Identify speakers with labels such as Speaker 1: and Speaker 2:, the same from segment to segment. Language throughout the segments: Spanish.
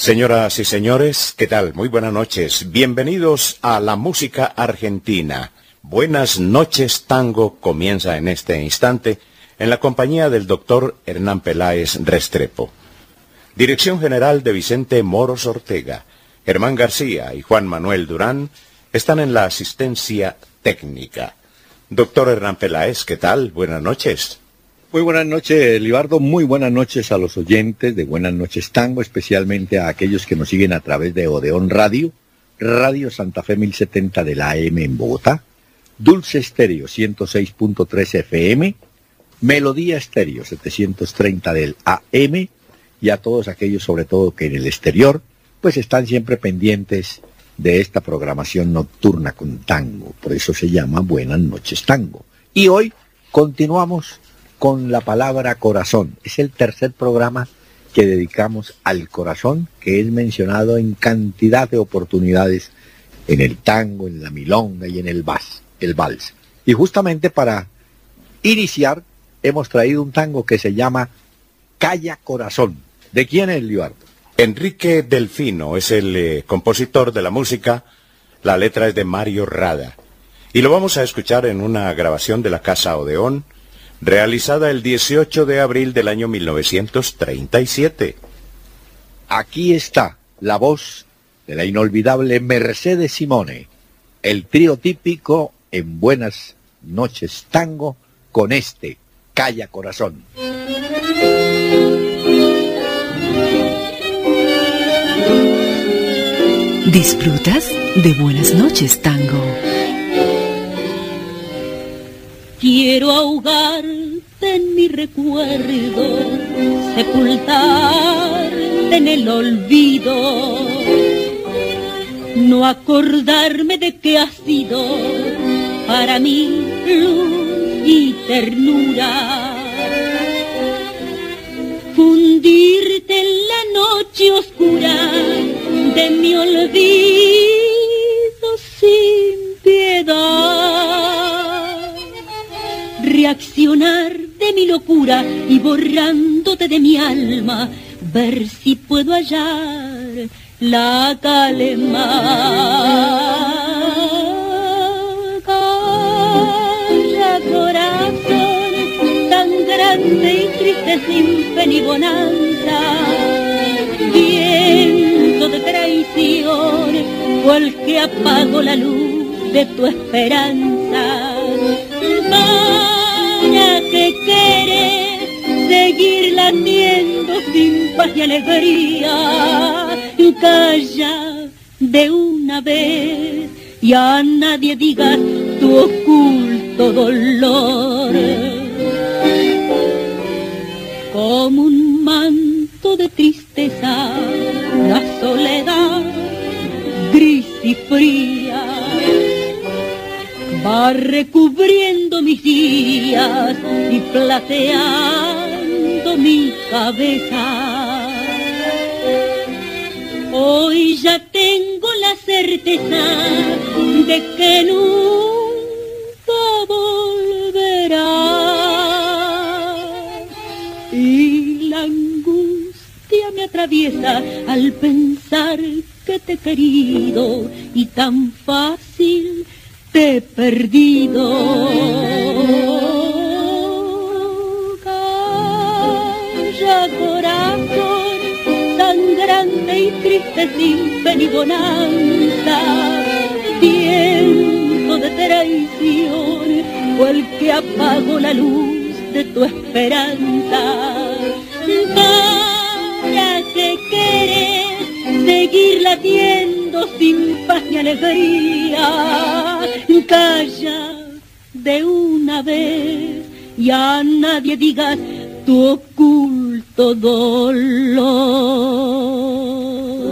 Speaker 1: Señoras y señores, ¿qué tal? Muy buenas noches. Bienvenidos a la música argentina. Buenas noches tango comienza en este instante en la compañía del doctor Hernán Peláez Restrepo. Dirección general de Vicente Moros Ortega. Germán García y Juan Manuel Durán están en la asistencia técnica. Doctor Hernán Peláez, ¿qué tal? Buenas noches.
Speaker 2: Muy buenas noches, Libardo. Muy buenas noches a los oyentes de Buenas Noches Tango, especialmente a aquellos que nos siguen a través de Odeón Radio, Radio Santa Fe 1070 de la AM en Bogotá, Dulce Estéreo 106.3 FM, Melodía Estéreo 730 del AM, y a todos aquellos, sobre todo, que en el exterior, pues están siempre pendientes de esta programación nocturna con tango. Por eso se llama Buenas Noches Tango. Y hoy continuamos con la palabra corazón. Es el tercer programa que dedicamos al corazón, que es mencionado en cantidad de oportunidades en el tango, en la milonga y en el vals. Y justamente para iniciar hemos traído un tango que se llama Calla Corazón. ¿De quién es, Libardo?
Speaker 1: Enrique Delfino es el compositor de la música. La letra es de Mario Rada. Y lo vamos a escuchar en una grabación de la Casa Odeón, realizada el 18 de abril del año 1937.
Speaker 2: Aquí está la voz de la inolvidable Mercedes Simone, el trío típico en Buenas Noches Tango con este Calla Corazón.
Speaker 3: ¿Disfrutas de Buenas Noches Tango?
Speaker 4: Quiero ahogarte en mi recuerdo, sepultarte en el olvido, no acordarme de que has sido para mí luz y ternura, fundirte en la noche oscura de mi olvido sin piedad. Reaccionar de mi locura y borrándote de mi alma, ver si puedo hallar la calma. Calla, corazón, tan grande y triste sin fe ni bonanza, viento de traición, cual que apagó la luz de tu esperanza. Para que quieres seguir latiendo sin paz y alegría, calla de una vez y a nadie digas tu oculto dolor. Como un manto de tristeza, la soledad gris y fría va recubriendo mis días y plateando mi cabeza. Hoy ya tengo la certeza de que nunca volverá, y la angustia me atraviesa al pensar que te he querido y tan fácil te he perdido. Calla, corazón, tan grande y triste sin fe ni bonanza, viento de traición, fue el que apagó la luz de tu esperanza. Para que quieres seguir latiendo sin paz ni alegría, calla de una vez y a nadie digas tu oculto dolor.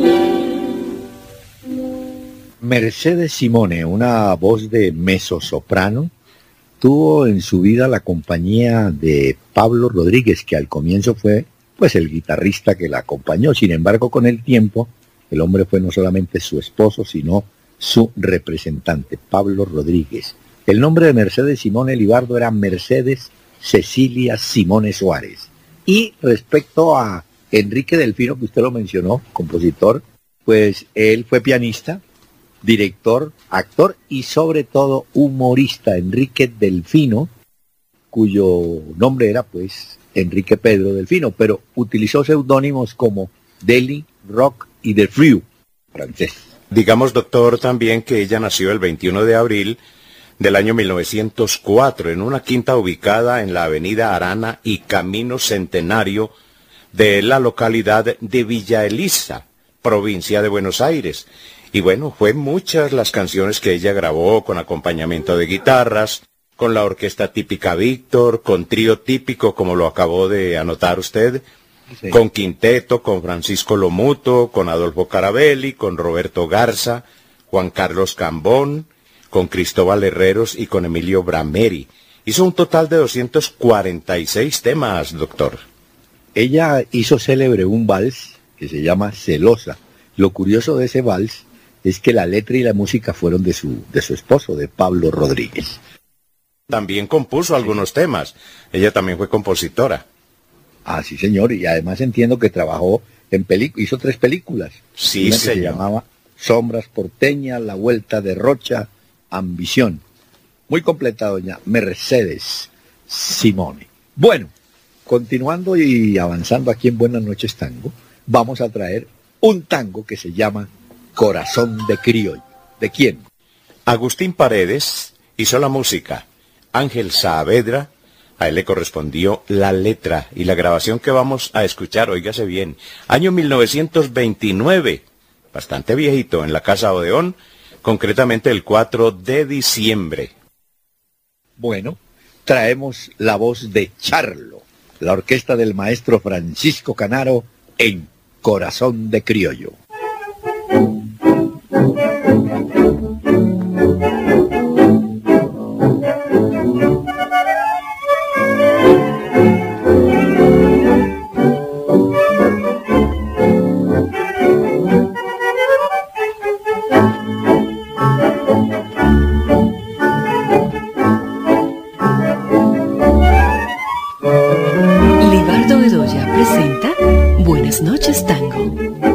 Speaker 2: Mercedes Simone, una voz de mezzosoprano, tuvo en su vida la compañía de Pablo Rodríguez, que al comienzo fue pues el guitarrista que la acompañó. Sin embargo, con el tiempo, el hombre fue no solamente su esposo, sino su representante, Pablo Rodríguez. El nombre de Mercedes Simone Libardo era Mercedes Cecilia Simone Suárez. Y respecto a Enrique Delfino, que usted lo mencionó, compositor, pues él fue pianista, director, actor y sobre todo humorista. Enrique Delfino, cuyo nombre era pues Enrique Pedro Delfino, pero utilizó seudónimos como Deli, Rock y The Frew, francés.
Speaker 1: Digamos, doctor, también que ella nació el 21 de abril del año 1904 en una quinta ubicada en la avenida Arana y Camino Centenario de la localidad de Villa Elisa, provincia de Buenos Aires. Y bueno, fue muchas las canciones que ella grabó con acompañamiento de guitarras, con la orquesta típica Víctor, con trío típico, como lo acabó de anotar usted, sí, con quinteto, con Francisco Lomuto, con Adolfo Carabelli, con Roberto Garza, Juan Carlos Cambón, con Cristóbal Herreros y con Emilio Brameri. Hizo un total de 246 temas, doctor.
Speaker 2: Ella hizo célebre un vals que se llama Celosa. Lo curioso de ese vals es que la letra y la música fueron de su esposo, de Pablo Rodríguez.
Speaker 1: También compuso algunos temas. Ella también fue compositora.
Speaker 2: Ah, sí, señor, y además entiendo que trabajó en hizo 3 películas.
Speaker 1: Sí,
Speaker 2: una que se llamaba Sombras Porteñas, La Vuelta de Rocha, Ambición. Muy completa, doña Mercedes Simone. Bueno, continuando y avanzando aquí en Buenas Noches Tango, vamos a traer un tango que se llama Corazón de Criollo. ¿De quién?
Speaker 1: Agustín Paredes hizo la música. Ángel Saavedra, a él le correspondió la letra y la grabación que vamos a escuchar, óigase bien, año 1929, bastante viejito, en la Casa Odeón, concretamente el 4 de diciembre.
Speaker 2: Bueno, traemos la voz de Charlo, la orquesta del maestro Francisco Canaro en Corazón de Criollo.
Speaker 3: Libardo Bedoya presenta Buenas Noches Tango.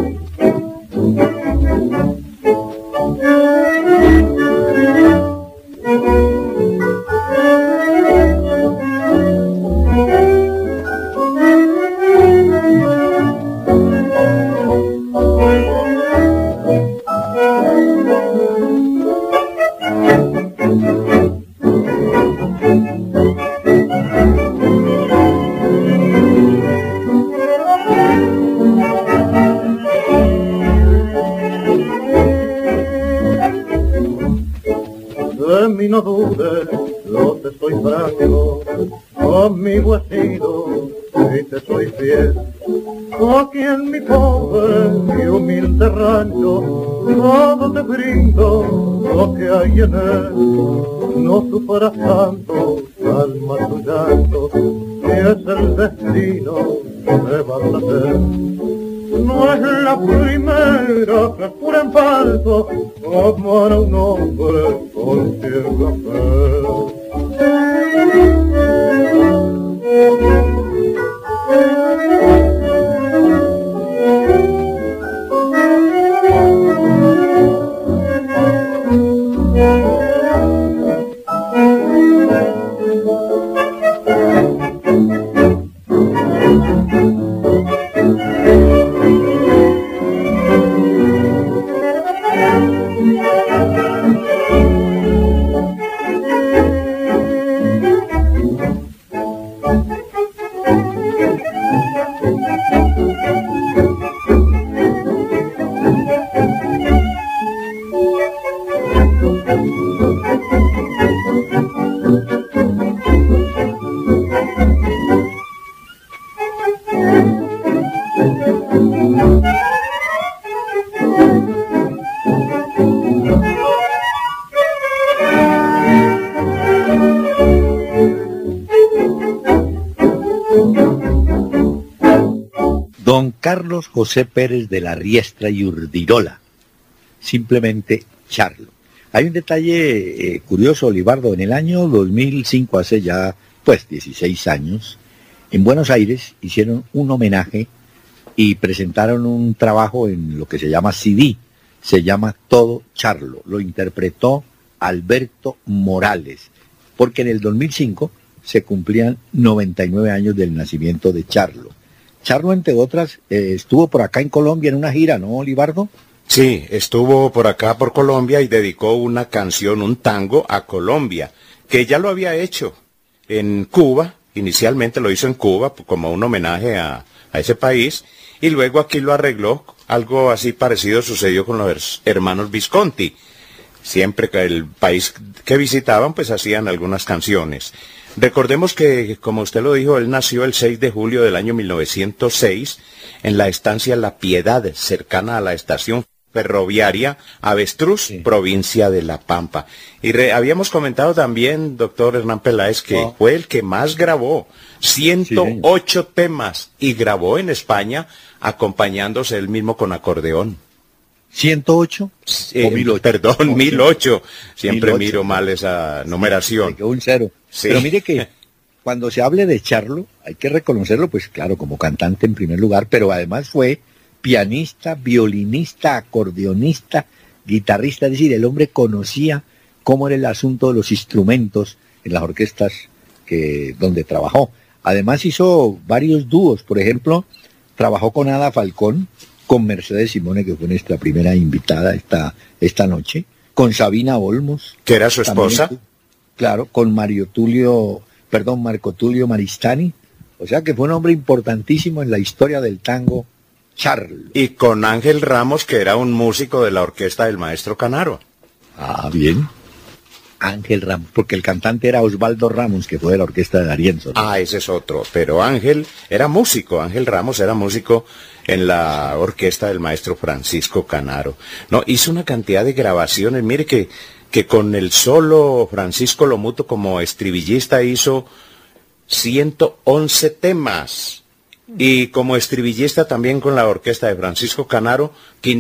Speaker 5: De mí no dudes, yo te soy franco, conmigo has sido y te soy fiel. Aquí en mi pobre y humilde rancho, todo te brindo lo que hay en él. No sufras tanto, calma tu llanto, que es el destino que me va a hacer. No es la primera que jura en falso, amar a un hombre con ciega fe.
Speaker 2: Don Carlos José Pérez de la Riestra y Urdirola, simplemente Charlo. Hay un detalle curioso, Libardo. En el año 2005, hace ya pues 16 años, en Buenos Aires hicieron un homenaje y presentaron un trabajo en lo que se llama CD, se llama Todo Charlo, lo interpretó Alberto Morales, porque en el 2005 se cumplían 99 años del nacimiento de Charlo. Charlo, entre otras, estuvo por acá en Colombia en una gira, ¿no, Libardo?
Speaker 1: Sí, estuvo por acá por Colombia y dedicó una canción, un tango a Colombia, que ya lo había hecho en Cuba, inicialmente lo hizo en Cuba como un homenaje a ese país, y luego aquí lo arregló. Algo así parecido sucedió con los hermanos Visconti. Siempre que el país que visitaban, pues hacían algunas canciones. Recordemos que, como usted lo dijo, él nació el 6 de julio del año 1906 en la estancia La Piedad, cercana a la estación ferroviaria Avestruz, sí, provincia de La Pampa. Y habíamos comentado también, doctor Hernán Peláez, que fue el que más grabó, 108 temas, y grabó en España acompañándose él mismo con acordeón.
Speaker 2: ¿108?
Speaker 1: ¿O 1008? Perdón, 1008. Siempre 1008. Miro mal esa numeración.
Speaker 2: Sí, un cero. Sí. Pero mire que cuando se hable de Charlo, hay que reconocerlo, pues claro, como cantante en primer lugar, pero además fue pianista, violinista, acordeonista, guitarrista, es decir, el hombre conocía cómo era el asunto de los instrumentos en las orquestas donde trabajó. Además hizo varios dúos, por ejemplo, trabajó con Ada Falcón, con Mercedes Simone, que fue nuestra primera invitada esta noche, con Sabina Olmos,
Speaker 1: que era su esposa.
Speaker 2: También, claro, con Marco Tulio Maristani, o sea que fue un hombre importantísimo en la historia del tango, Charlo.
Speaker 1: Y con Ángel Ramos, que era un músico de la orquesta del maestro Canaro.
Speaker 2: Ah, bien. Ángel Ramos, porque el cantante era Osvaldo Ramos, que fue de la orquesta de D'Arienzo, ¿no?
Speaker 1: Ah, ese es otro, pero Ángel era músico, Ángel Ramos era músico en la orquesta del maestro Francisco Canaro. No, hizo una cantidad de grabaciones, mire que con el solo Francisco Lomuto como estribillista hizo 111 temas, y como estribillista también con la orquesta de Francisco Canaro,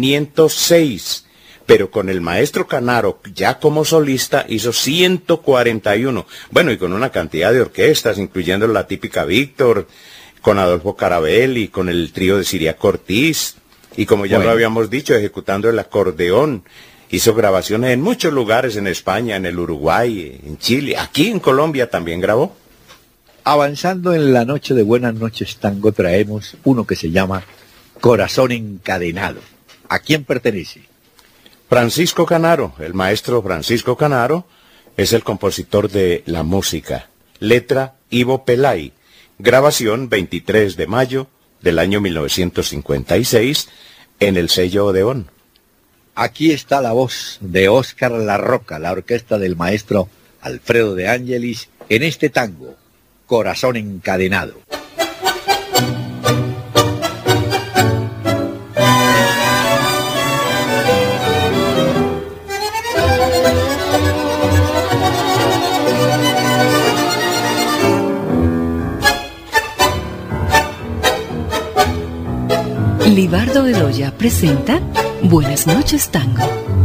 Speaker 1: 506. Pero con el maestro Canaro, ya como solista, hizo 141. Bueno, y con una cantidad de orquestas, incluyendo la típica Víctor, con Adolfo Carabelli, con el trío de Siriaco Ortiz, y como ya lo habíamos dicho, ejecutando el acordeón. Hizo grabaciones en muchos lugares, en España, en el Uruguay, en Chile, aquí en Colombia también grabó.
Speaker 2: Avanzando en la noche de Buenas Noches Tango, traemos uno que se llama Corazón Encadenado. ¿A quién pertenece?
Speaker 1: Francisco Canaro, el maestro Francisco Canaro, es el compositor de la música. Letra, Ivo Pelay. Grabación, 23 de mayo del año 1956, en el sello Odeón.
Speaker 2: Aquí está la voz de Óscar La Roca, la orquesta del maestro Alfredo de Ángelis, en este tango, Corazón Encadenado.
Speaker 3: Libardo Bedoya presenta Buenas Noches Tango.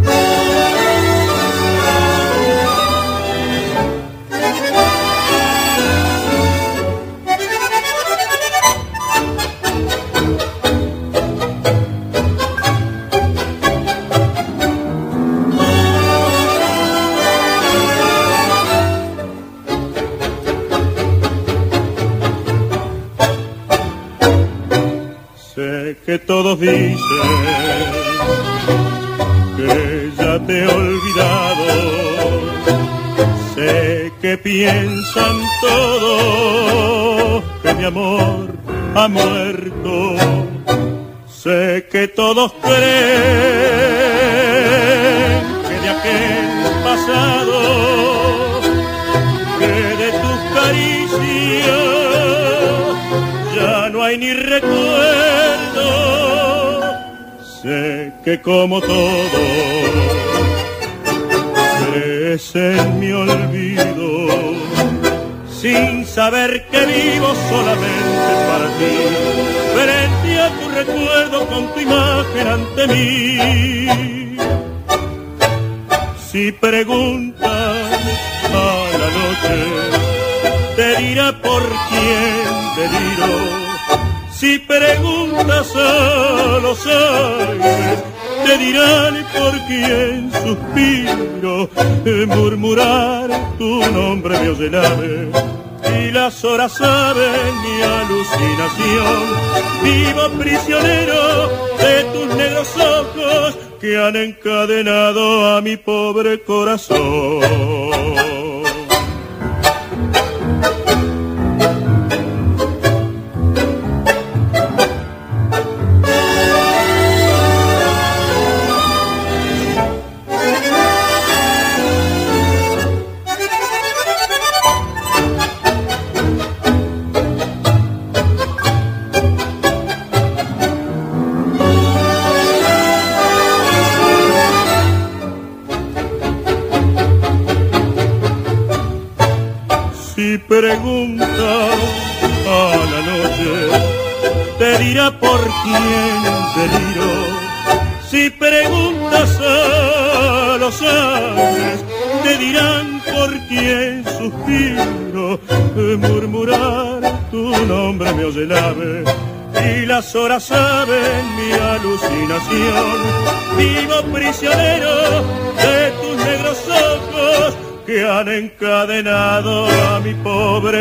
Speaker 5: Que todos dicen que ya te he olvidado, sé que piensan todos que mi amor ha muerto, sé que todos creen que de aquel pasado, que de tus caricias ya no hay ni recuerdo. Sé que como todo crees en mi olvido, sin saber que vivo solamente para ti, frente a tu recuerdo con tu imagen ante mí. Si preguntas a la noche, te dirá por quién deliro.
Speaker 6: Si preguntas a los aires, te dirán por quién suspiro. Murmurar tu nombre me oye el ave, y las horas saben mi alucinación. Vivo prisionero de tus negros ojos que han encadenado a mi pobre corazón. Si preguntas a la noche, te dirá por quién deliro. Si preguntas a los aires, te dirán por quién suspiro. Murmurar tu nombre me oye el ave, y las horas saben mi alucinación. Vivo prisionero de tus negros ojos que han encadenado a mi pobre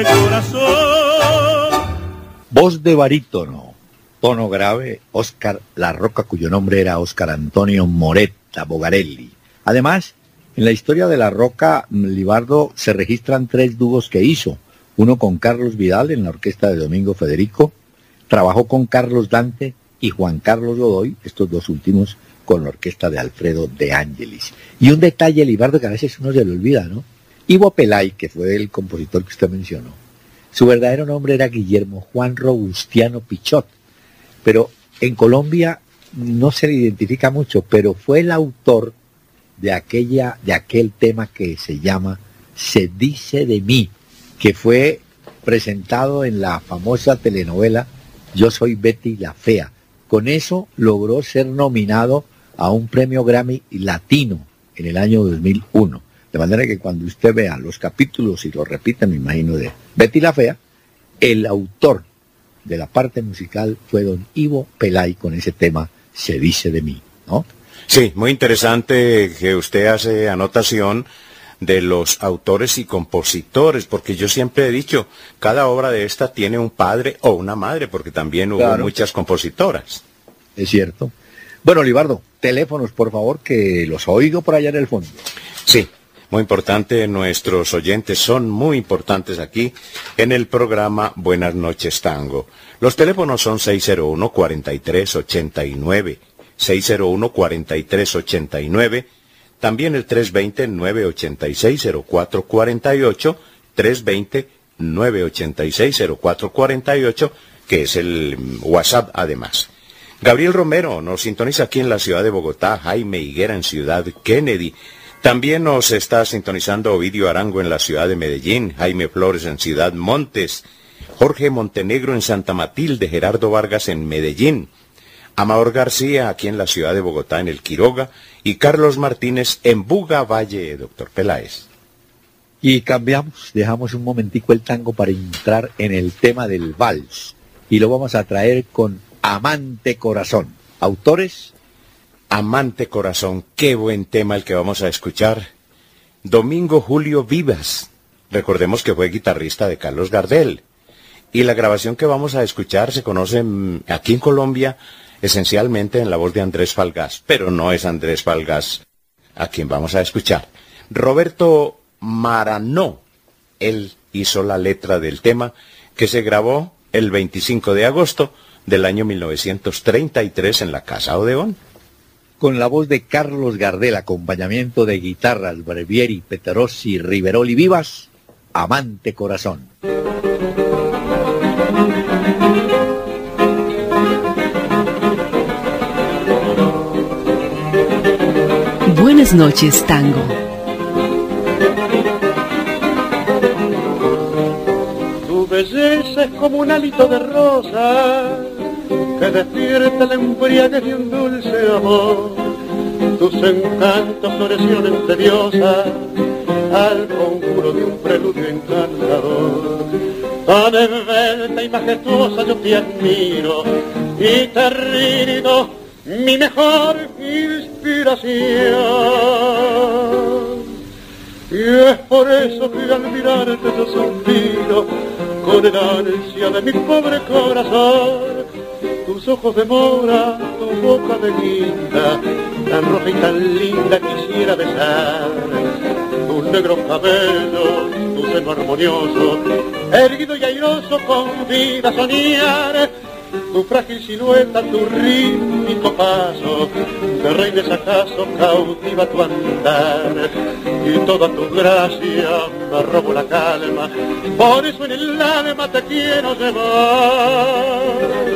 Speaker 6: corazón.
Speaker 2: Voz de barítono, tono grave, Óscar La Roca, cuyo nombre era Óscar Antonio Moretta Bogarelli. Además, en la historia de La Roca, Libardo, se registran 3 dúos que hizo. Uno con Carlos Vidal en la orquesta de Domingo Federico, trabajó con Carlos Dante y Juan Carlos Godoy, estos 2 últimos, con la orquesta de Alfredo De Angelis. Y un detalle, Libardo, que a veces uno se le olvida, ¿no? Ivo Pelay, que fue el compositor que usted mencionó, su verdadero nombre era Guillermo Juan Robustiano Pichot, pero en Colombia no se le identifica mucho, pero fue el autor de aquel tema que se llama Se dice de mí, que fue presentado en la famosa telenovela Yo soy Betty la Fea. Con eso logró ser nominado a un premio Grammy Latino en el año 2001. De manera que cuando usted vea los capítulos y lo repita, me imagino, de Betty la Fea, el autor de la parte musical fue don Ivo Pelay con ese tema Se dice de mí, ¿no?
Speaker 1: Sí, muy interesante que usted hace anotación de los autores y compositores, porque yo siempre he dicho, cada obra de esta tiene un padre o una madre, porque también hubo muchas compositoras.
Speaker 2: Es cierto. Bueno, Libardo, teléfonos, por favor, que los oigo por allá en el fondo.
Speaker 1: Sí, muy importante, nuestros oyentes son muy importantes aquí en el programa Buenas noches Tango. Los teléfonos son 601-4389, 601-4389, también el 320-986-0448, 320-986-0448, que es el WhatsApp además. Gabriel Romero nos sintoniza aquí en la ciudad de Bogotá, Jaime Higuera en Ciudad Kennedy. También nos está sintonizando Ovidio Arango en la ciudad de Medellín, Jaime Flores en Ciudad Montes, Jorge Montenegro en Santa Matilde, Gerardo Vargas en Medellín, Amador García aquí en la ciudad de Bogotá en el Quiroga y Carlos Martínez en Buga Valle, doctor Peláez.
Speaker 2: Y cambiamos, dejamos un momentico el tango para entrar en el tema del vals y lo vamos a traer con Amante Corazón. ¿Autores?
Speaker 1: Amante Corazón, qué buen tema el que vamos a escuchar. Domingo Julio Vivas, recordemos que fue guitarrista de Carlos Gardel. Y la grabación que vamos a escuchar se conoce aquí en Colombia esencialmente en la voz de Andrés Falgás, pero no es Andrés Falgás a quien vamos a escuchar. Roberto Maranó, él hizo la letra del tema que se grabó el 25 de agosto del año 1933 en la Casa Odeón.
Speaker 2: Con la voz de Carlos Gardel, acompañamiento de guitarras Brevieri, Peterossi, Riverol y Vivas, Amante Corazón.
Speaker 3: Buenas noches, Tango.
Speaker 5: Tu belleza es como un hálito de rosa que despierta la embriaguez de un dulce amor. Tus encantos florecieron de diosa al conjuro de un preludio encantador. Tan esbelta y majestuosa yo te admiro y te rindo mi mejor inspiración. Y es por eso que al mirarte yo suspiro con el ansia de mi pobre corazón. Tus ojos de mora, tu boca de guinda, tan roja y tan linda quisiera besar. Tus negros cabellos, tu seno armonioso, erguido y airoso con vida soñar. Tu frágil silueta, tu rítmico paso, de reyes acaso cautiva tu andar. Y toda tu gracia me robo la calma, por eso en el alma te quiero llevar.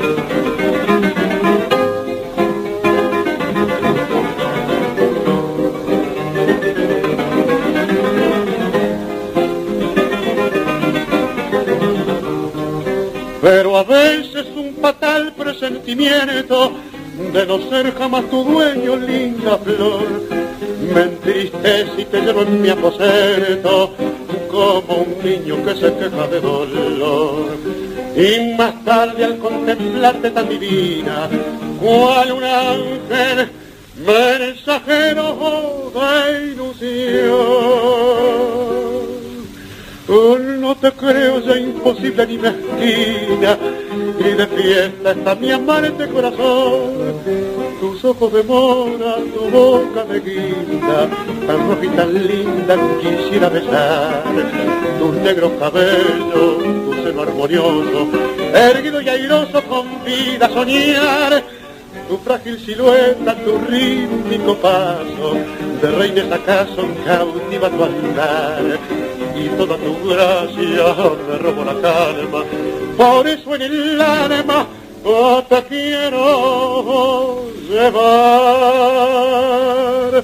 Speaker 5: Pero a veces un fatal presentimiento de no ser jamás tu dueño, linda flor, me entristece y te llevo en mi aposento como un niño que se queja de dolor. Y más tarde al contemplarte tan divina, cual un ángel mensajero de ilusión. Oh, no te creo ya imposible ni mezquina, y de fiesta está mi amante corazón. Tus ojos de mora, tu boca de guinda, tan roja y tan linda quisiera besar. Tus negros cabellos, tu seno armonioso, erguido y airoso con vida soñar. Tu frágil silueta, tu rítmico paso, de reyes acaso cautiva tu andar. Y toda tu gracia me robo la calma, por eso en el alma te quiero llevar.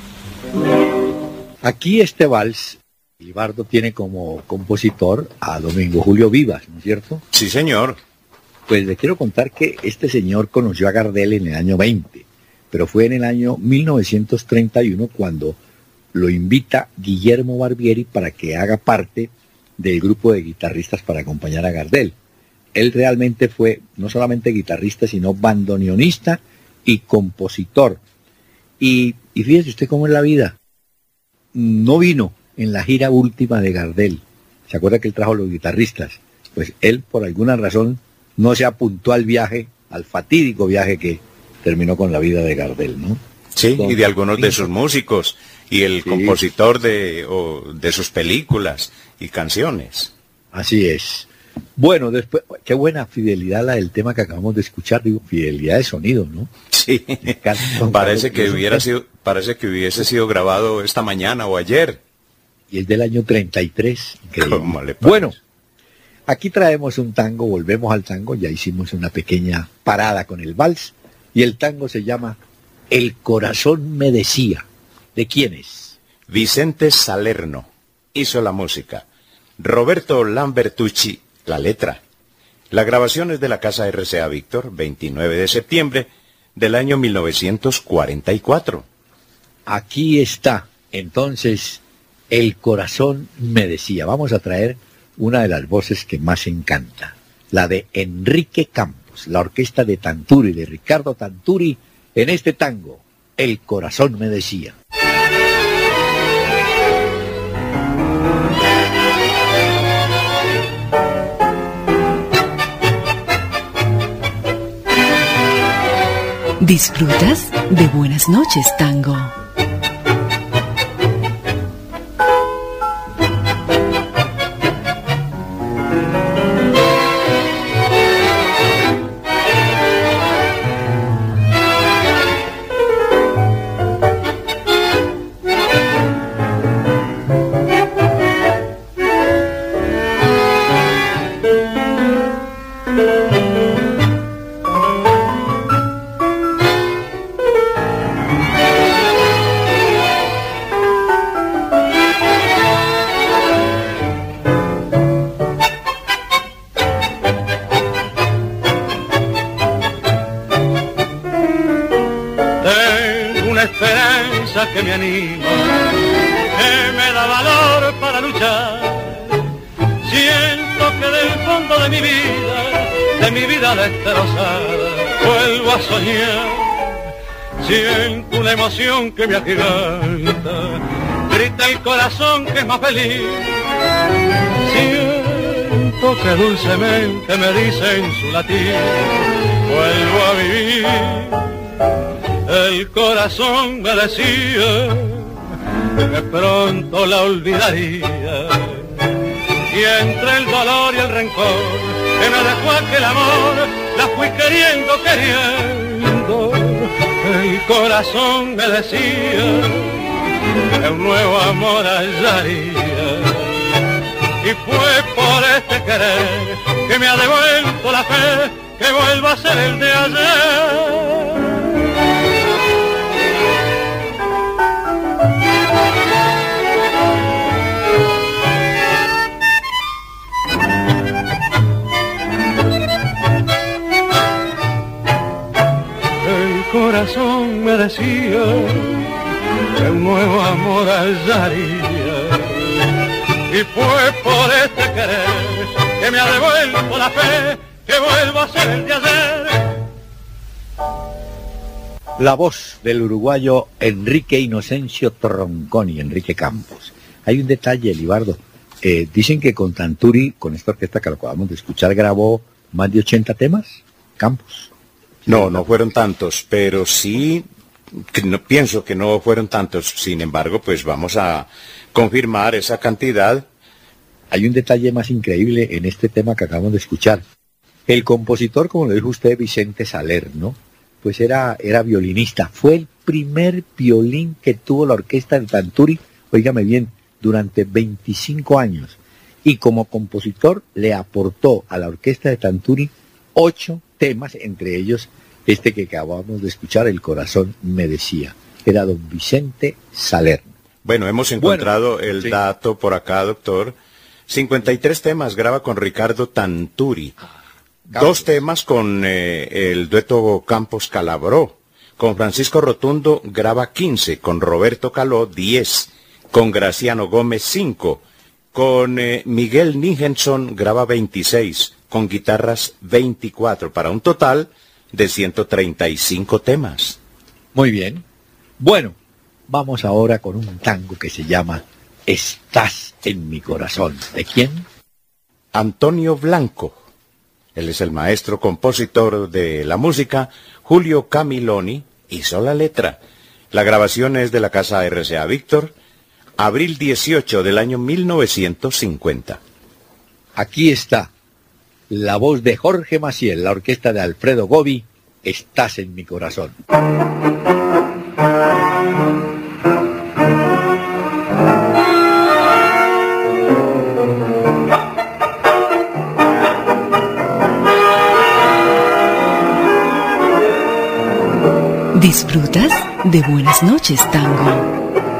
Speaker 2: Aquí este vals, Libardo tiene como compositor a Domingo Julio Vivas, ¿no es cierto?
Speaker 1: Sí, señor.
Speaker 2: Pues le quiero contar que este señor conoció a Gardel en el año 20, pero fue en el año 1931 cuando lo invita Guillermo Barbieri para que haga parte del grupo de guitarristas para acompañar a Gardel. Él realmente fue no solamente guitarrista, sino bandoneonista y compositor. Y fíjese usted cómo es la vida. No vino en la gira última de Gardel. ¿Se acuerda que él trajo los guitarristas? Pues él, por alguna razón, no se apuntó al viaje, al fatídico viaje que terminó con la vida de Gardel, ¿no?
Speaker 1: Sí, y de algunos de sus músicos, y el compositor de sus películas y canciones.
Speaker 2: Así es. Bueno, después, qué buena fidelidad la del tema que acabamos de escuchar, digo, fidelidad de sonido, ¿no?
Speaker 1: Sí, parece que hubiese sido grabado esta mañana o ayer.
Speaker 2: Y es del año 33, increíble.
Speaker 1: ¿Cómo le parece?
Speaker 2: Bueno, aquí traemos un tango, volvemos al tango, ya hicimos una pequeña parada con el vals, y el tango se llama El corazón me decía. ¿De quién es?
Speaker 1: Vicente Salerno hizo la música. Roberto Lambertucci, la letra. La grabación es de la Casa RCA Víctor, 29 de septiembre del año 1944.
Speaker 2: Aquí está, entonces, El corazón me decía. Vamos a traer una de las voces que más encanta, la de Enrique Campos, la orquesta de Tanturi, de Ricardo Tanturi, en este tango, El corazón me decía.
Speaker 3: ¿Disfrutas de Buenas noches, Tango?
Speaker 6: Que me anima, que me da valor para luchar. Siento
Speaker 7: que del fondo de mi vida destrozada, vuelvo a soñar. Siento una emoción que me agiganta, grita el corazón que es más feliz. Siento que dulcemente me dice en su latir, vuelvo a vivir. El corazón me decía que pronto la olvidaría, y entre el dolor y el rencor que me dejó aquel amor, la fui queriendo. El corazón me decía que un nuevo amor hallaría, y fue por este querer que me ha devuelto la fe, que vuelva a ser el de ayer. Corazón me decía que un nuevo amor hallaría, y fue por este querer que me ha devuelto la fe, que vuelvo a ser el de ayer.
Speaker 2: La voz del uruguayo Enrique Inocencio Tronconi, Enrique Campos. Hay un detalle, Libardo. Dicen que con Tanturi, con esta orquesta que acabamos de escuchar, grabó más de 80 temas, Campos.
Speaker 1: No fueron tantos, pero sí, pienso que no fueron tantos. Sin embargo, pues vamos a confirmar esa cantidad.
Speaker 2: Hay un detalle más increíble en este tema que acabamos de escuchar. El compositor, como lo dijo usted, Vicente Salerno, pues era violinista. Fue el primer violín que tuvo la orquesta de Tanturi, óigame bien, durante 25 años. Y como compositor le aportó a la orquesta de Tanturi 8 temas, entre ellos este que acabamos de escuchar, El corazón me decía. Era don Vicente Salerno.
Speaker 1: Bueno, hemos encontrado el dato por acá, doctor. 53 temas graba con Ricardo Tanturi. 2 temas con el dueto Campos Calabró. Con Francisco Rotundo graba 15, con Roberto Caló 10, con Graciano Gómez 5, con Miguel Nichenson graba 26, con guitarras 24, para un total de 135 temas.
Speaker 2: Muy bien. Bueno, vamos ahora con un tango que se llama Estás en mi corazón. ¿De quién?
Speaker 1: Antonio Blanco. Él es el maestro compositor de la música. Julio Camiloni hizo la letra. La grabación es de la casa RCA Víctor, abril 18 del año 1950.
Speaker 2: Aquí está la voz de Jorge Maciel, la orquesta de Alfredo Gobi, Estás en mi corazón.
Speaker 3: ¿Disfrutas de Buenas noches, Tango?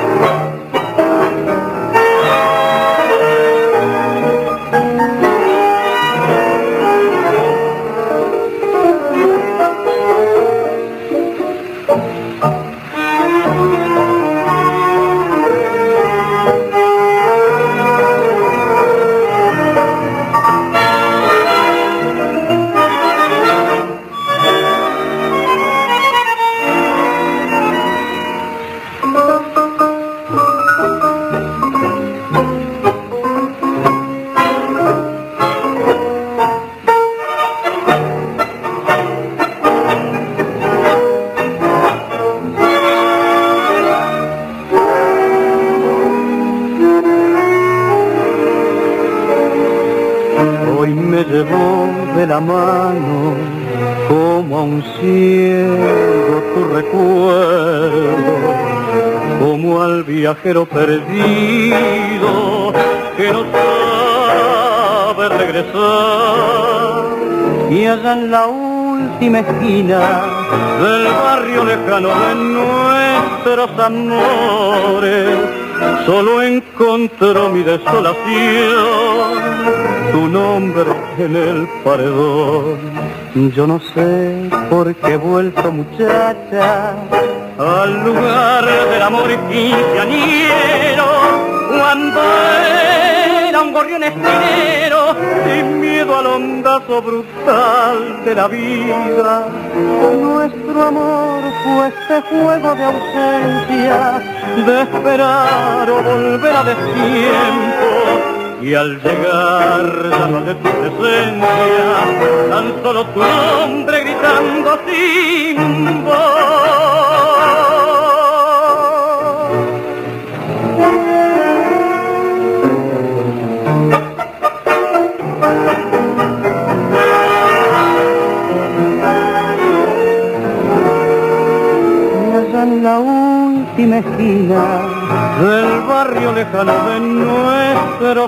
Speaker 5: La mano como a un ciego tu recuerdo, como al viajero perdido que no sabe regresar, y allá en la última esquina del barrio lejano de nuestros amores solo encontró mi desolación, tu nombre en el paredón. Yo no sé por qué he vuelto, muchacha, al lugar del amor quinceañero, cuando era un
Speaker 6: gorrión espinero, sin miedo al ondazo brutal de la vida. Nuestro amor fue este juego de ausencia, de esperar o volver a destiempo, y al llegar ya no de tu presencia, tan solo tu nombre gritando sin voz. En la última esquina del barrio lejano de nuestros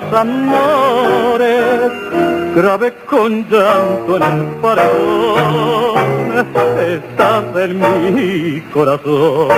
Speaker 6: amores, grabé con llanto en el paredón, estás en mi corazón.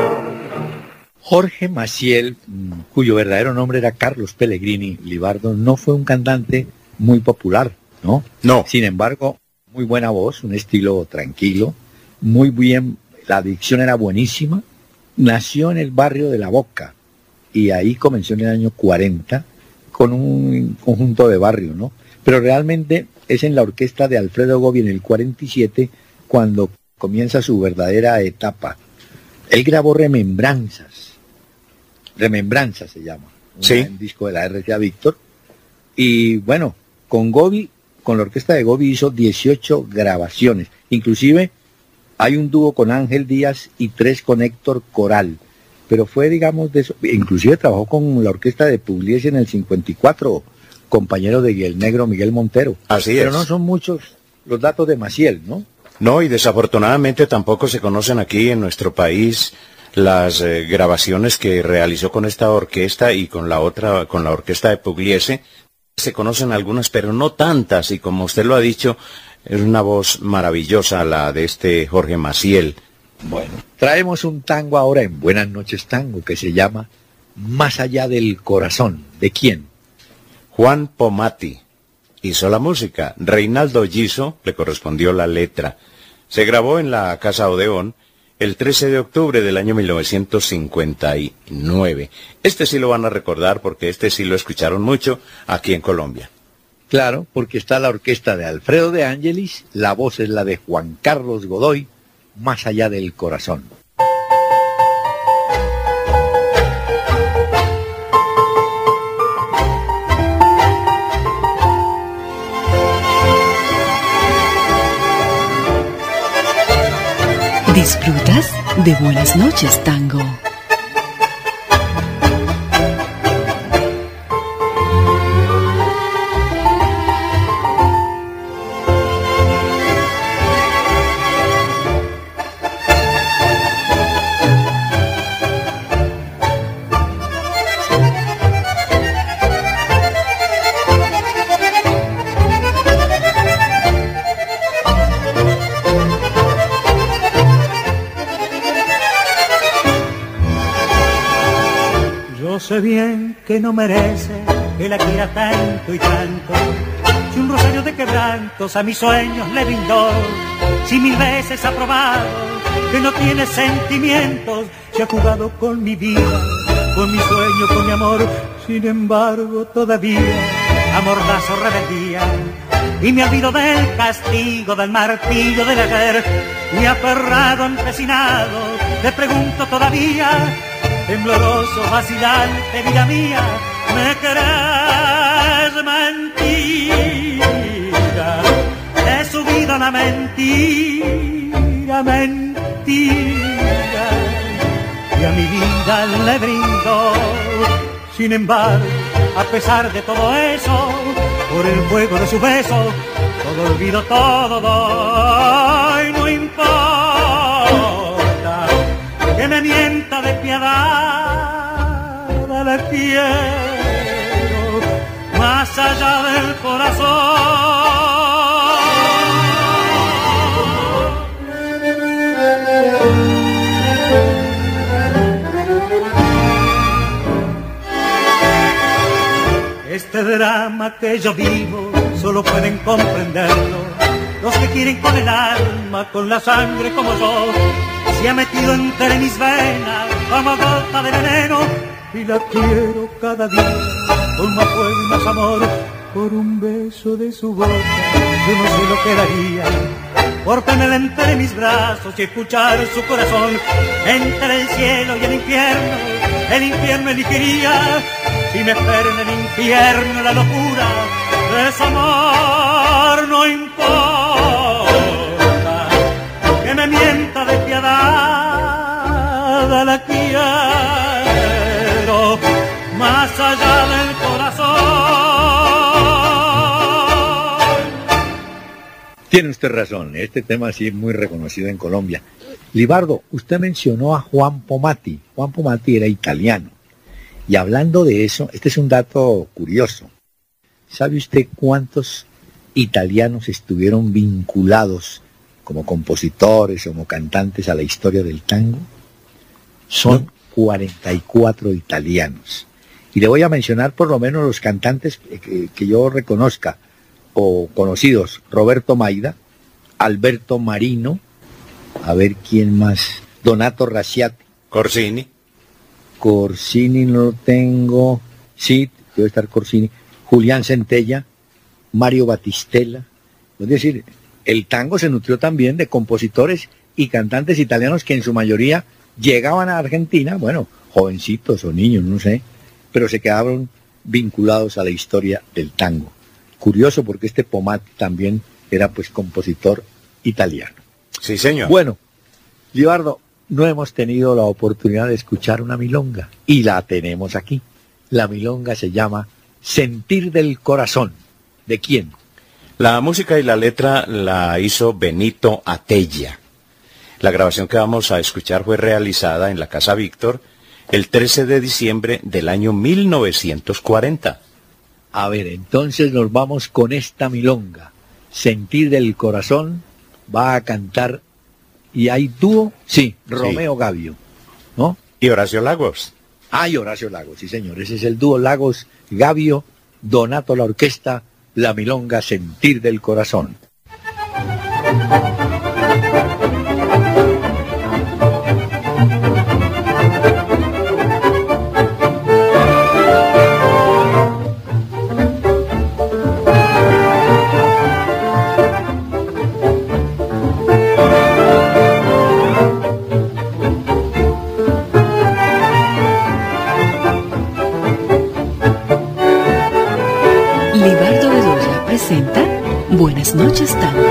Speaker 2: Jorge Maciel, cuyo verdadero nombre era Carlos Pellegrini Libardo, no fue un cantante muy popular, ¿no?
Speaker 1: No.
Speaker 2: Sin embargo, muy buena voz, un estilo tranquilo, muy bien, la dicción era buenísima. Nació en el barrio de La Boca y ahí comenzó en el año 40 con un conjunto de barrio, ¿no? Pero realmente es en la orquesta de Alfredo Gobi en el 47 cuando comienza su verdadera etapa. Él grabó Remembranzas se llama,
Speaker 1: sí,
Speaker 2: un disco de la RCA Víctor, y bueno, con Gobi, con la orquesta de Gobi hizo 18 grabaciones, inclusive hay un dúo con Ángel Díaz y 3 con Héctor Coral, pero fue, digamos, de eso. Inclusive trabajó con la orquesta de Pugliese en el 54, compañero de el negro Miguel Montero.
Speaker 1: Así
Speaker 2: pero
Speaker 1: es.
Speaker 2: no son muchos los datos de Maciel, ¿no?
Speaker 1: No, y desafortunadamente tampoco se conocen aquí en nuestro país las grabaciones que realizó con esta orquesta y con la otra, con la orquesta de Pugliese. Se conocen algunas, pero no tantas, y como usted lo ha dicho, es una voz maravillosa la de este Jorge Maciel.
Speaker 2: Bueno, traemos un tango ahora en Buenas Noches Tango que se llama Más allá del corazón. ¿De quién?
Speaker 1: Juan Pomati hizo la música. Reinaldo Giso le correspondió la letra. Se grabó en la Casa Odeón el 13 de octubre del año 1959. Este sí lo van a recordar porque este sí lo escucharon mucho aquí en Colombia.
Speaker 2: Claro, porque está la orquesta de Alfredo de Ángelis, la voz es la de Juan Carlos Godoy, Más allá del corazón.
Speaker 3: ¿Disfrutas de Buenas Noches Tango?
Speaker 6: Sé bien que no merece que la quiera tanto y tanto. Si un rosario de quebrantos a mis sueños le brindó, si 1000 veces ha probado que no tiene sentimientos, se ha jugado con mi vida, con mi sueño, con mi amor. Sin embargo todavía amordazo rebeldía y me olvido del castigo, del martillo del ayer. Y aferrado, empecinado, le pregunto todavía, tembloroso, vacilante, vida mía, ¿me querés? Mentira, he subido una mentira, mentira, y a mi vida le brindo. Sin embargo, a pesar de todo eso, por el fuego de su beso, todo olvido, todo doy, no importa que me mienta de piedad, la quiero más allá del corazón. Este drama que yo vivo solo pueden comprenderlo los que quieren con el alma, con la sangre como yo. Se ha metido entre mis venas como gota de veneno y la quiero cada día con más fuego y más amor, por un beso de su boca. Yo no sé lo que daría por tenerla entre mis brazos y escuchar su corazón. Entre el cielo y el infierno elegiría. Si me espera en el infierno la locura de su amor, no importa que me mienta despiadada, la quiero más allá del corazón.
Speaker 2: Tiene usted razón, este tema sí es muy reconocido en Colombia. Libardo, usted mencionó a Juan Pomati. Juan Pomati era italiano. Y hablando de eso, este es un dato curioso. ¿Sabe usted cuántos italianos estuvieron vinculados como compositores, como cantantes a la historia del tango? Son 44 italianos. Y le voy a mencionar por lo menos los cantantes que yo reconozca o conocidos. Roberto Maida, Alberto Marino, a ver quién más, Donato Rasciati. Corsini no lo tengo, sí, debe estar Corsini, Julián Centella, Mario Batistella. Es decir, el tango se nutrió también de compositores y cantantes italianos que en su mayoría llegaban a Argentina, bueno, jovencitos o niños, no sé, pero se quedaron vinculados a la historia del tango. Curioso porque este Pomati también era pues compositor italiano.
Speaker 1: Sí, señor.
Speaker 2: Bueno, Libardo, no hemos tenido la oportunidad de escuchar una milonga y la tenemos aquí. La milonga se llama Sentir del Corazón. ¿De quién?
Speaker 1: La música y la letra la hizo Benito Atella. La grabación que vamos a escuchar fue realizada en la Casa Víctor el 13 de diciembre del año 1940.
Speaker 2: A ver, entonces nos vamos con esta milonga. Sentir del Corazón. Va a cantar, y hay dúo, sí, Romeo Gavio, ¿no?
Speaker 1: Y Horacio Lagos.
Speaker 2: Ah, y Horacio Lagos, sí señor, ese es el dúo Lagos Gavio, Donato la orquesta, la milonga Sentir del Corazón.
Speaker 3: Buenas noches, tango.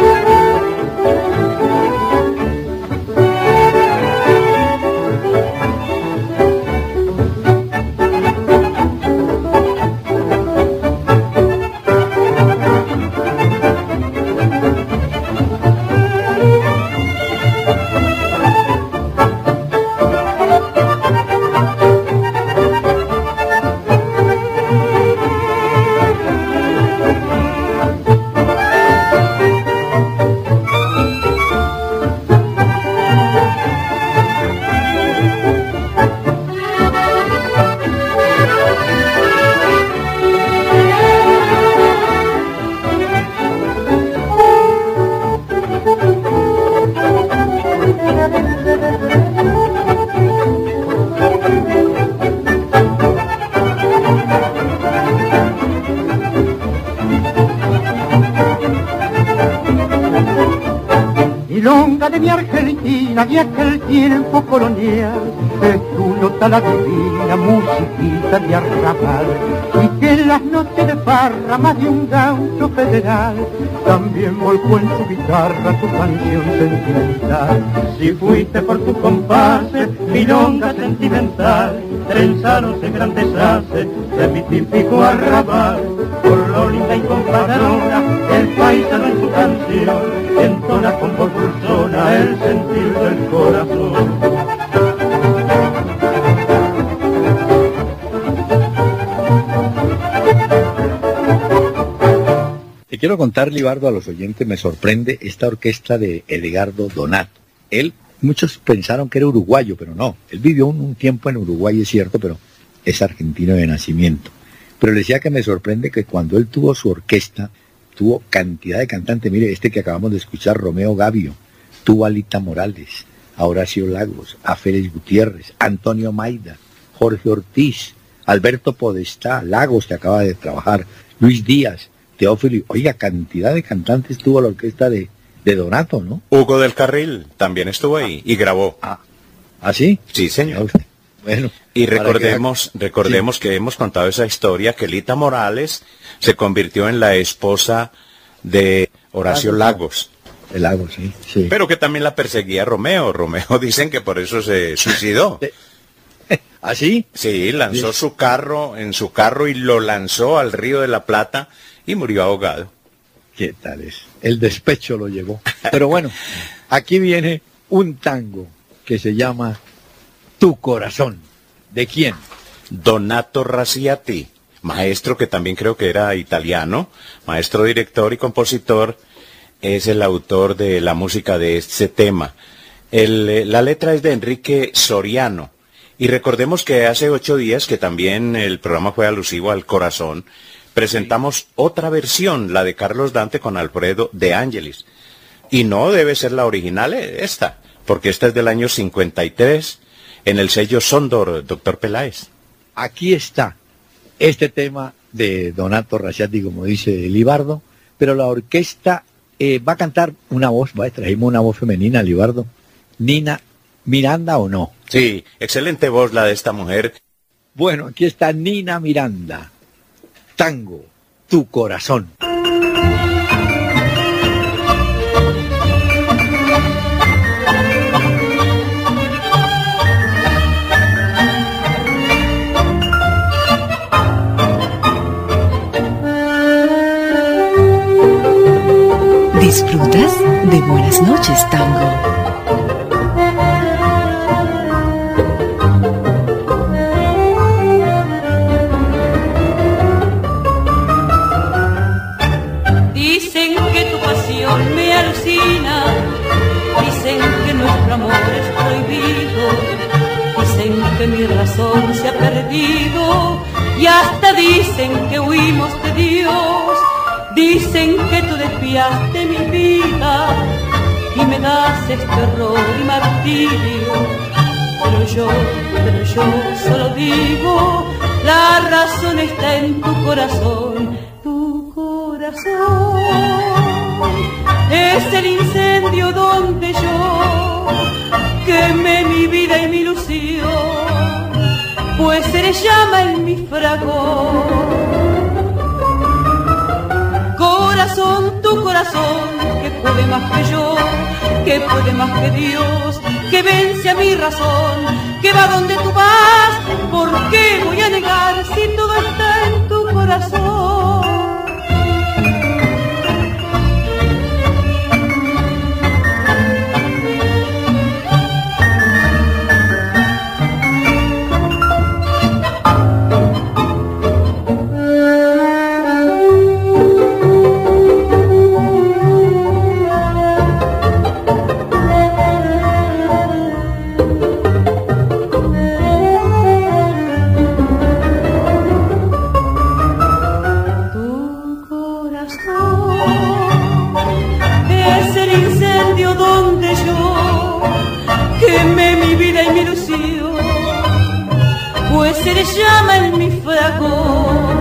Speaker 5: Milonga de mi Argentina de aquel tiempo colonial, es tu nota la divina musiquita de arrabal, y que en las noches de farra más de un gaucho federal también volcó en su guitarra tu canción sentimental. Si fuiste por tu compase, milonga sentimental, trenzados en grandes haces de mi típico arrabal, por lo linda y compadrona, el paisano en su canción entona con voz dulzona el sentir del corazón.
Speaker 2: Te quiero contar, Libardo, a los oyentes, me sorprende esta orquesta de Edgardo Donato. Él, muchos pensaron que era uruguayo, pero no. Él vivió un tiempo en Uruguay, es cierto, pero es argentino de nacimiento. Pero le decía que me sorprende que cuando él tuvo su orquesta, tuvo cantidad de cantantes. Mire, este que acabamos de escuchar, Romeo Gavio, tuvo a Lita Morales, a Horacio Lagos, a Félix Gutiérrez, Antonio Maida, Jorge Ortiz, Alberto Podestá, Lagos, que acaba de trabajar, Luis Díaz, Teófilo, oiga, cantidad de cantantes tuvo la orquesta de Donato, ¿no?
Speaker 1: Hugo del Carril también estuvo ahí y grabó.
Speaker 2: ¿Ah, sí?
Speaker 1: Sí, señor.
Speaker 2: Bueno.
Speaker 1: Y recordemos que hemos contado esa historia, que Lita Morales se convirtió en la esposa de Horacio Lagos.
Speaker 2: El Lagos, sí.
Speaker 1: Pero que también la perseguía Romeo. Romeo dicen que por eso se suicidó.
Speaker 2: ¿Ah, sí?
Speaker 1: Sí, lanzó su carro y lo lanzó al Río de la Plata y murió ahogado.
Speaker 2: ¿Qué tal es? El despecho lo llevó. Pero bueno, aquí viene un tango que se llama Tu Corazón. ¿De quién?
Speaker 1: Donato Rasciati, maestro que también creo que era italiano, maestro, director y compositor, es el autor de la música de este tema. La letra es de Enrique Soriano. Y recordemos que hace 8 días, que también el programa fue alusivo al corazón, presentamos otra versión, la de Carlos Dante con Alfredo de Ángelis. Y no debe ser la original esta, porque esta es del año 53, en el sello Sondor, doctor Peláez.
Speaker 2: Aquí está este tema de Donato Rasciati, como dice Libardo, pero la orquesta va a cantar una voz, trajimos una voz femenina, Libardo, Nina Miranda, ¿o no?
Speaker 1: Sí, excelente voz la de esta mujer.
Speaker 2: Bueno, aquí está Nina Miranda, tango, Tu Corazón.
Speaker 3: Disfrutas de Buenas noches, Tango.
Speaker 4: Dicen que tu pasión me alucina, dicen que nuestro amor es prohibido, dicen que mi razón se ha perdido y hasta dicen que huimos de Dios. Dicen que tú desviaste mi vida y me das este horror y martirio, pero yo solo digo, la razón está en tu corazón. Tu corazón es el incendio donde yo quemé mi vida y mi ilusión, pues eres llama en mi fragor. Corazón, tu corazón, que puede más que yo, que puede más que Dios, que vence a mi razón, que va donde tú vas. ¿Por qué voy a negar si todo está en tu corazón? Se le llama en mi fragor.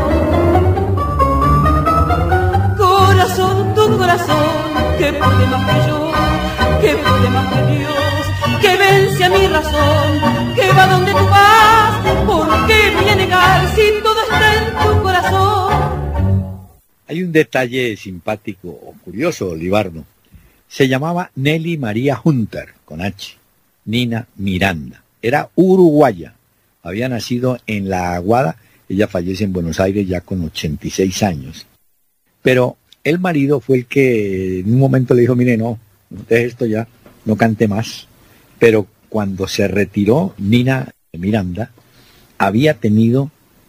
Speaker 4: Corazón, tu corazón, que puede más que yo, que puede más que Dios, que vence a mi razón, que va donde tú vas. ¿Por qué voy a negar si todo está en tu corazón?
Speaker 2: Hay un detalle simpático o curioso, Libardo. Se llamaba Nelly María Hunter, con H, Nina Miranda. Era uruguaya. Había nacido en La Aguada, ella fallece en Buenos Aires ya con 86 años. Pero el marido fue el que en un momento le dijo, mire, no deje esto ya, no cante más. Pero cuando se retiró, Nina Miranda había tenido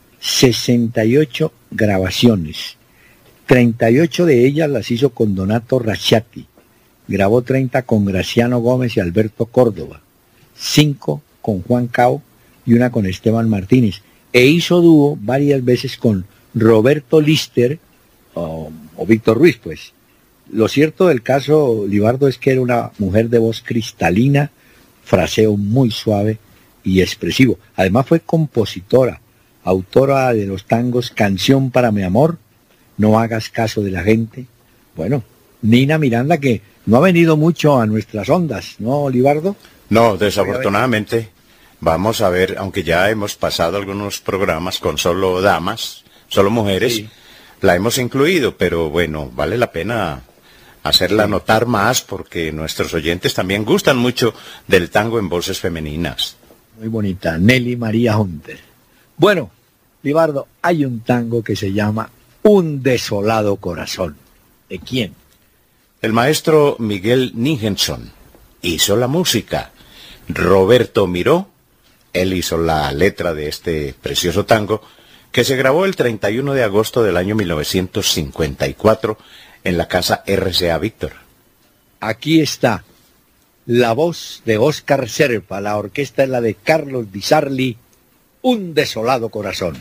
Speaker 2: 68 grabaciones. 38 de ellas las hizo con Donato Rasciati. Grabó 30 con Graciano Gómez y Alberto Córdoba. 5 con Juan Cao y una con Esteban Martínez, e hizo dúo varias veces con Roberto Lister o Víctor Ruiz, pues. Lo cierto del caso, Libardo, es que era una mujer de voz cristalina, fraseo muy suave y expresivo. Además fue compositora, autora de los tangos Canción para mi amor, No hagas caso de la gente. Bueno, Nina Miranda, que no ha venido mucho a nuestras ondas, ¿no, Libardo?
Speaker 1: No, desafortunadamente. Vamos a ver, aunque ya hemos pasado algunos programas con solo damas, solo mujeres, sí, la hemos incluido, pero bueno, vale la pena hacerla notar más porque nuestros oyentes también gustan mucho del tango en voces femeninas.
Speaker 2: Muy bonita, Nelly María Hunter. Bueno, Libardo, hay un tango que se llama Un desolado corazón. ¿De quién?
Speaker 1: El maestro Miguel Nichenson hizo la música. Roberto Miró, él hizo la letra de este precioso tango, que se grabó el 31 de agosto del año 1954 en la casa RCA Víctor.
Speaker 2: Aquí está la voz de Óscar Serpa, la orquesta es la de Carlos Di Sarli, Un desolado corazón.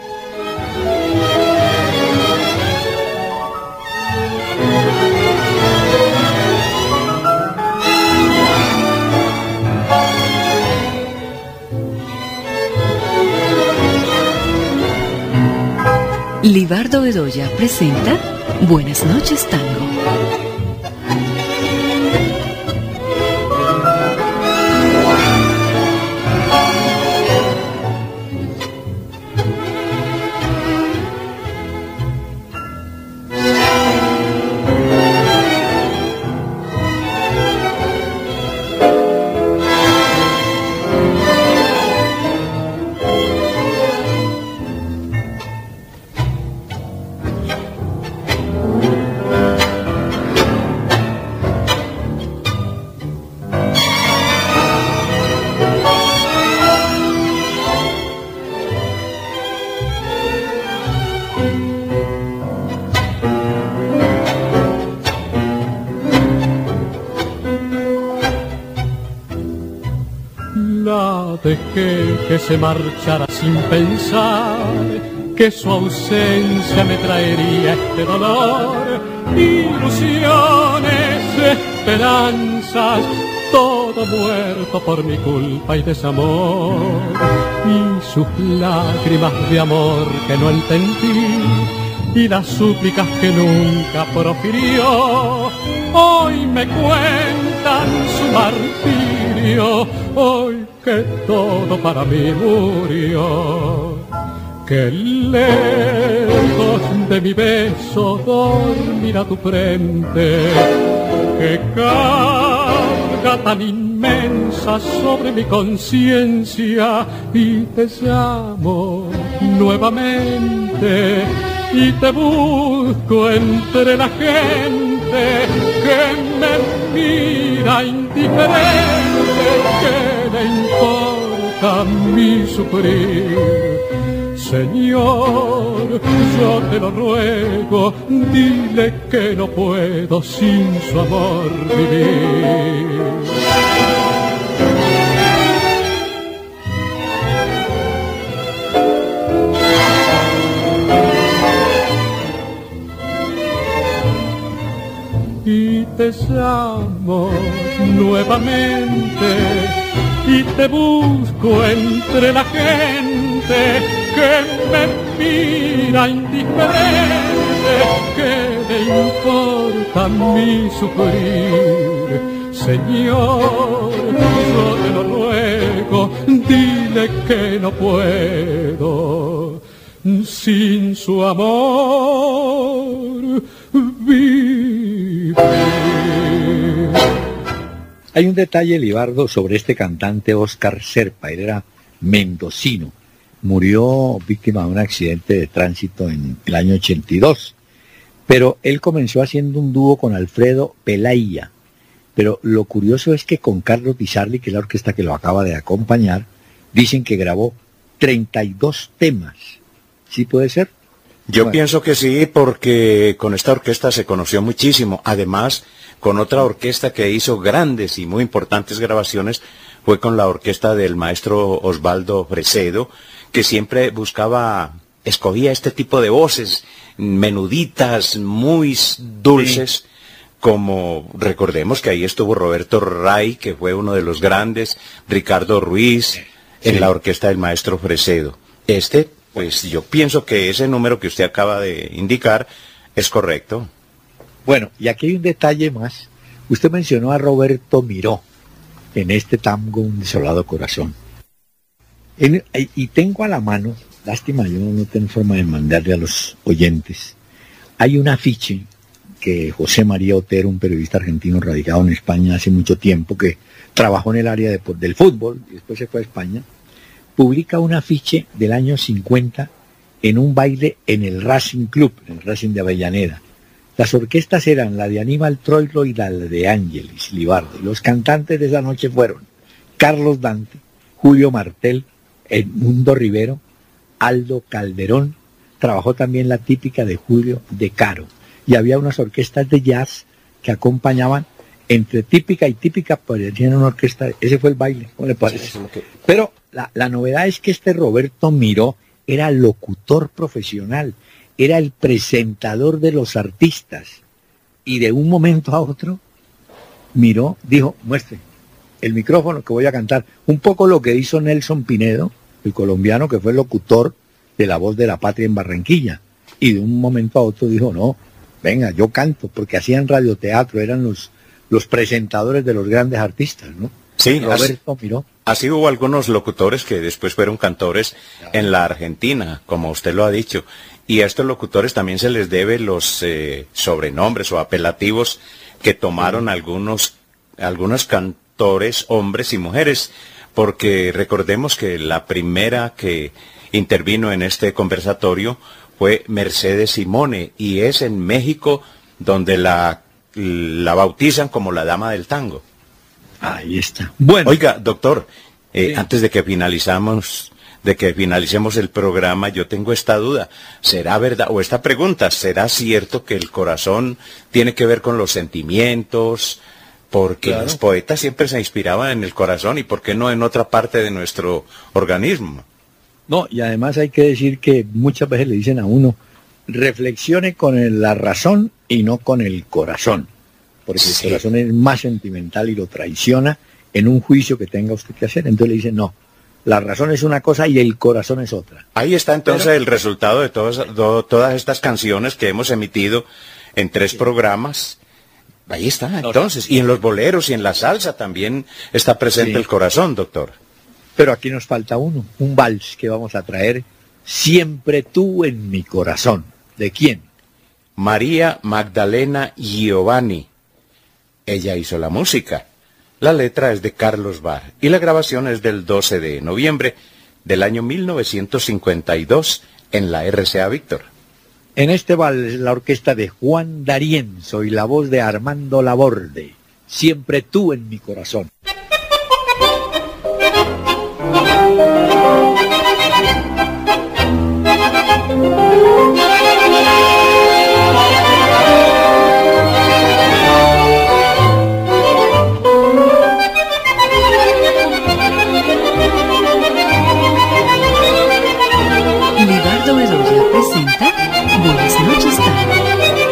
Speaker 3: Libardo Bedoya presenta Buenas noches, Tango.
Speaker 7: Dejé que se marchara sin pensar que su ausencia me traería este dolor, ilusiones, esperanzas, todo muerto por mi culpa y desamor, y sus lágrimas de amor que no entendí, y las súplicas que nunca profirió, hoy me cuentan su martirio, hoy que todo para mí murió. Que lejos de mi beso dormirá tu frente, que carga tan inmensa sobre mi conciencia, y te llamo nuevamente y te busco entre la gente que me mira indiferente, que le importa mi sufrir. Señor, yo te lo ruego, dile que no puedo sin su amor vivir. Y te llamo nuevamente y te busco entre la gente que me mira indiferente, que le importa mi sufrir. Señor, yo te lo ruego, dile que no puedo sin su amor vivir.
Speaker 2: Hay un detalle, Libardo, sobre este cantante Óscar Serpa. Él era mendocino. Murió víctima de un accidente de tránsito en el año 82. Pero él comenzó haciendo un dúo con Alfredo Pelaya. Pero lo curioso es que con Carlos Di Sarli, que es la orquesta que lo acaba de acompañar, dicen que grabó 32 temas. ¿Sí puede ser?
Speaker 1: Yo pienso que sí, porque con esta orquesta se conoció muchísimo. Además, con otra orquesta que hizo grandes y muy importantes grabaciones, fue con la orquesta del maestro Osvaldo Fresedo, que siempre escogía este tipo de voces menuditas, muy dulces, sí, como recordemos que ahí estuvo Roberto Ray, que fue uno de los grandes, Ricardo Ruiz, en la orquesta del maestro Fresedo. Pues yo pienso que ese número que usted acaba de indicar es correcto.
Speaker 2: Bueno, y aquí hay un detalle más. Usted mencionó a Roberto Miró en este tango Un desolado corazón. Y tengo a la mano, lástima, yo no tengo forma de mandarle a los oyentes, hay un afiche que José María Otero, un periodista argentino radicado en España hace mucho tiempo, que trabajó en el área del fútbol y después se fue a España, publica un afiche del año 50 en un baile en el Racing Club, en el Racing de Avellaneda. Las orquestas eran la de Aníbal Troilo y la de Ángeles Libardo. Los cantantes de esa noche fueron Carlos Dante, Julio Martel, Edmundo Rivero, Aldo Calderón. Trabajó también la típica de Julio De Caro. Y había unas orquestas de jazz que acompañaban entre típica y típica, parecían una orquesta. Ese fue el baile, ¿cómo le parece? Sí, pero la novedad es que este Roberto Miró era locutor profesional, era el presentador de los artistas. Y de un momento a otro, Miró dijo, muestre el micrófono que voy a cantar. Un poco lo que hizo Nelson Pinedo, el colombiano que fue el locutor de La Voz de la Patria en Barranquilla. Y de un momento a otro dijo, no, venga, yo canto, porque hacían radioteatro, eran los presentadores de los grandes artistas, ¿no?
Speaker 1: Sí,
Speaker 2: Roberto Miró.
Speaker 1: Así hubo algunos locutores que después fueron cantores en la Argentina, como usted lo ha dicho. Y a estos locutores también se les debe los sobrenombres o apelativos que tomaron algunos cantores, hombres y mujeres, porque recordemos que la primera que intervino en este conversatorio fue Mercedes Simone, y es en México donde la bautizan como la dama del tango.
Speaker 2: Ahí está. Bueno.
Speaker 1: Oiga, doctor,
Speaker 2: sí.
Speaker 1: Antes de que finalicemos el programa, yo tengo esta duda. ¿Será verdad, o esta pregunta, será cierto que el corazón tiene que ver con los sentimientos? Porque claro, los poetas siempre se inspiraban en el corazón, y ¿por qué no en otra parte de nuestro organismo?
Speaker 2: No, y además hay que decir que muchas veces le dicen a uno, reflexione con la razón y no con el corazón, porque sí, el corazón es más sentimental y lo traiciona en un juicio que tenga usted que hacer. Entonces le dicen, no, la razón es una cosa y el corazón es otra.
Speaker 1: Ahí está entonces el resultado de todas estas canciones que hemos emitido en 3 programas. Ahí está, entonces, y en los boleros y en la salsa también está presente el corazón, doctor.
Speaker 2: Pero aquí nos falta un vals que vamos a traer, Siempre tú en mi corazón. ¿De quién?
Speaker 1: María Magdalena Giovanni. Ella hizo la música. La letra es de Carlos Barr y la grabación es del 12 de noviembre del año 1952 en la RCA Víctor.
Speaker 2: En este vals la orquesta de Juan D'Arienzo y la voz de Armando Laborde. Siempre tú en mi corazón.
Speaker 3: Libardo Bedoya presenta Buenas noches, Tango.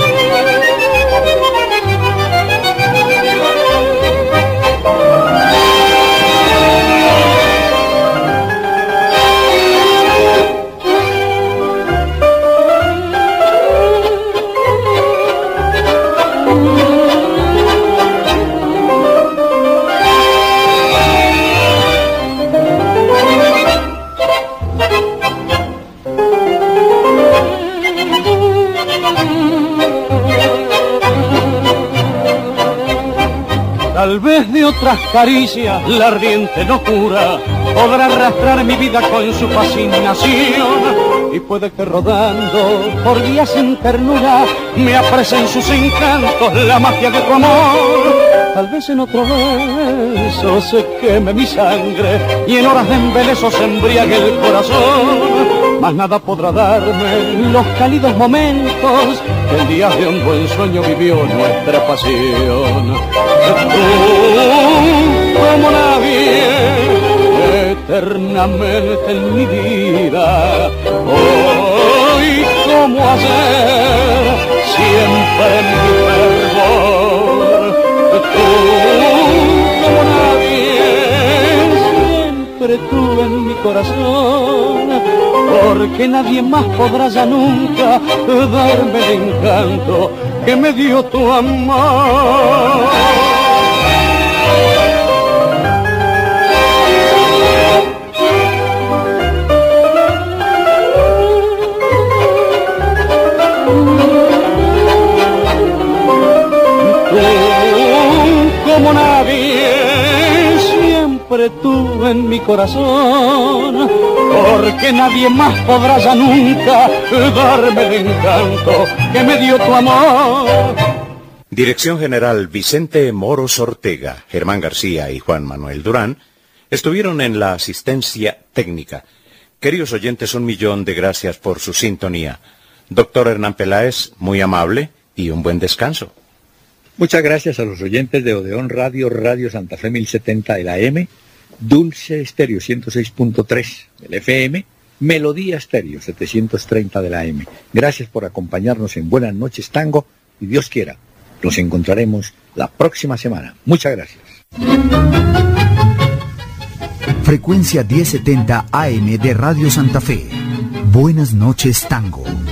Speaker 6: Tal vez de otras caricias la ardiente locura podrá arrastrar mi vida con su fascinación, y puede que rodando por días sin ternura me apresen sus encantos la magia de tu amor. Tal vez en otro beso se queme mi sangre y en horas de embeleso se embriague el corazón, mas nada podrá darme los cálidos momentos que en días de un buen sueño vivió nuestra pasión. Tú, como nadie, eternamente en mi vida, hoy como ayer, siempre en mi fervor. Tú, como nadie, siempre tú en mi corazón.
Speaker 7: porque nadie más podrá ya nunca darme el encanto que me dio tu amor. Como nadie, siempre tú en mi corazón, porque nadie más podrá ya nunca darme el encanto que me dio tu amor.
Speaker 1: Dirección General Vicente Moros Ortega, Germán García y Juan Manuel Durán estuvieron en la asistencia técnica. Queridos oyentes, 1.000.000 de gracias por su sintonía. Doctor Hernán Peláez, muy amable y un buen descanso.
Speaker 2: Muchas gracias a los oyentes de Odeón Radio, Radio Santa Fe 1070 de la AM, Dulce Estéreo 106.3 del FM, Melodía Estéreo 730 de la AM. Gracias por acompañarnos en Buenas Noches Tango y Dios quiera, nos encontraremos la próxima semana. Muchas gracias.
Speaker 8: Frecuencia 1070 AM de Radio Santa Fe. Buenas Noches Tango.